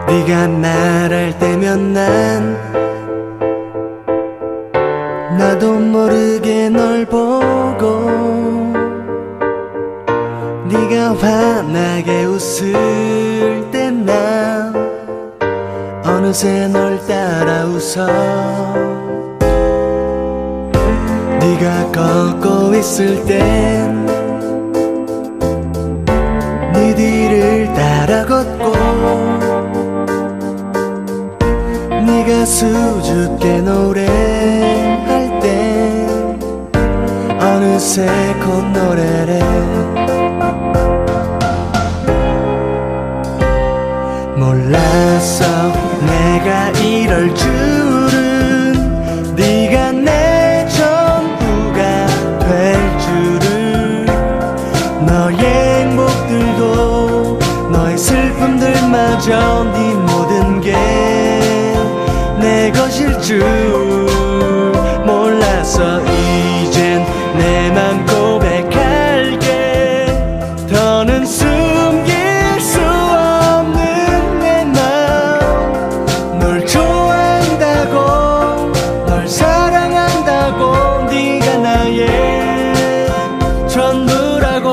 네가 말할 때면 난 나도 모르게 널 보고 네가 환하게 웃을 때 난 어느새 널 따라 웃어. 네가 걷고 있을 땐 네 뒤를 따라 걷고 네가 수줍게 노래할 때 어느새 콧노래래. 몰랐어 내가 이럴 줄은, 네가 내 전부가 될 줄은. 너의 행복들도 너의 슬픔들마저 네 모든 게 내 것일 줄 몰랐어. 이젠 내 맘 고백할게. 더는 숨길 수 없는 내 맘. 널 좋아한다고 널 사랑한다고 네가 나의 전부라고.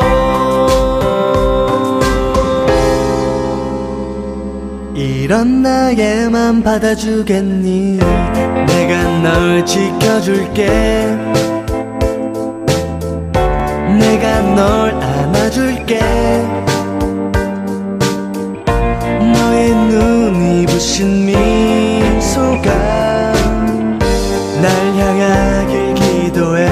이런 나의 맘 받아주겠니? 내가 널 지켜줄게. 내가 널 안아줄게. 너의 눈이 부신 미소가 날 향하길 기도해.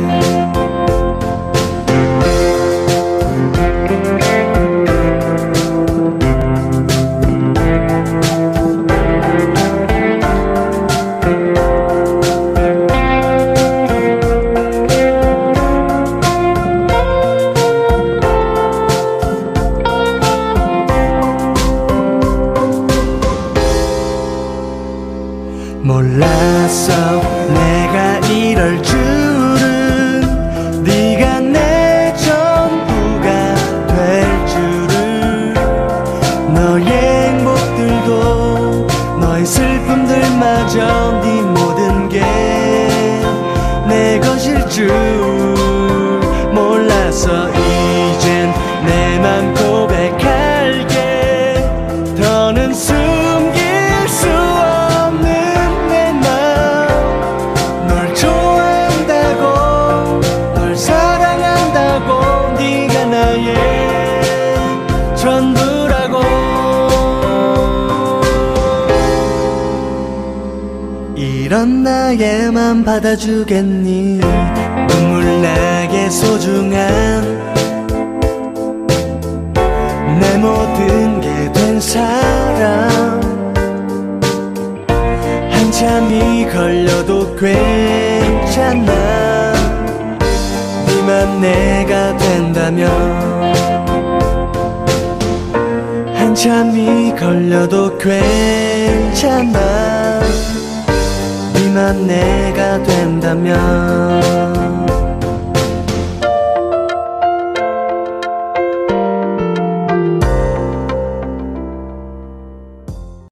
몰랐어 내가 이럴 줄은, 네가 내 전부가 될 줄은. 너의 행복들도 너의 슬픔들마저 네 모든 게 내 것일 줄 몰랐어. 이젠 내 맘 고백할게. 더는 숨길 수 전부라고. 이런 나의 맘 받아주겠니? 눈물 나게 소중한 내 모든 게 된 사람. 한참이 걸려도 괜찮아. 네만 내가 된다면. 한참이 걸려도 괜찮아. 네만 내가 된다면.